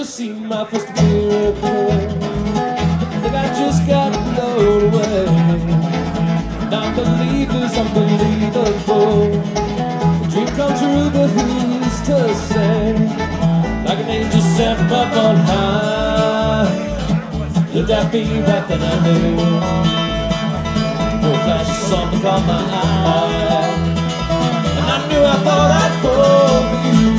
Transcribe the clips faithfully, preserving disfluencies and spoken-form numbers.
just seen my first miracle. Think I just got blown away. Non-believers, unbelievable. A dream come true, but who's to say? Like an angel sent up on high. Looked at me right then I knew. No flash of something caught my eye, and I knew I thought I'd fall for you.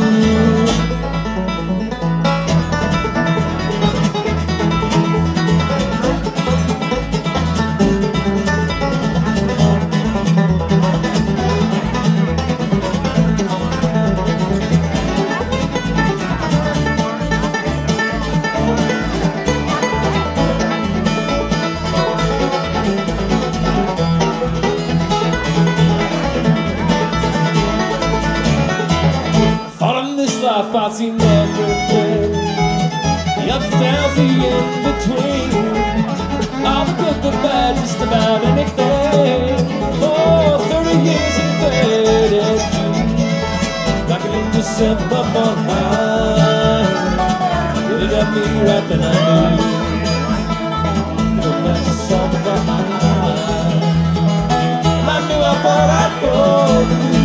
I've seen everything, the ups, downs, the in-between, all the good, the bad, just about anything. For thirty years in faded jeans, like an angel sent up on high. Really got me right then I knew. No flash of something caught my eye, and I knew I thought I'd fall for you.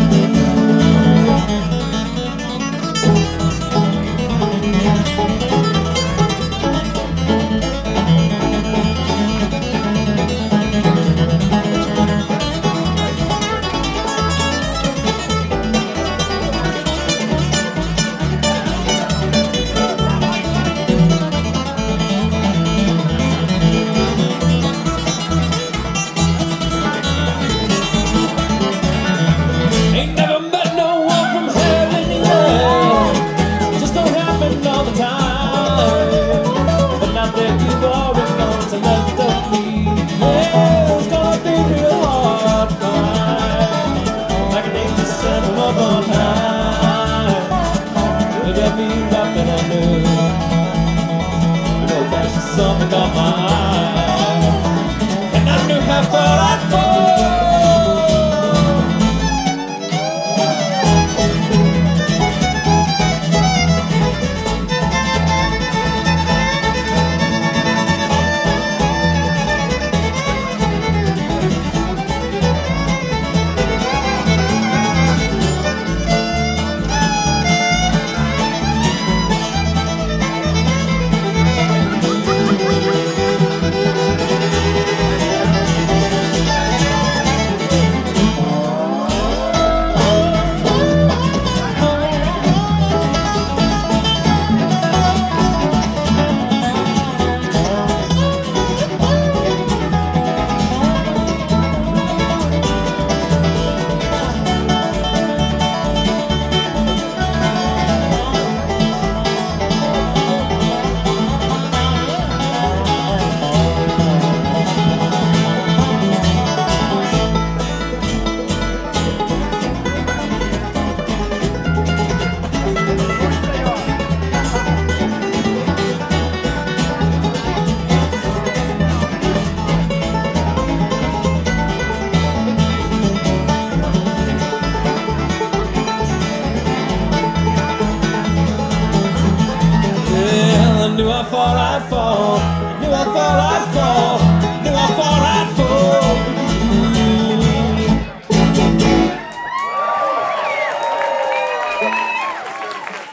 Something on my eye, and I knew how far I'd fall.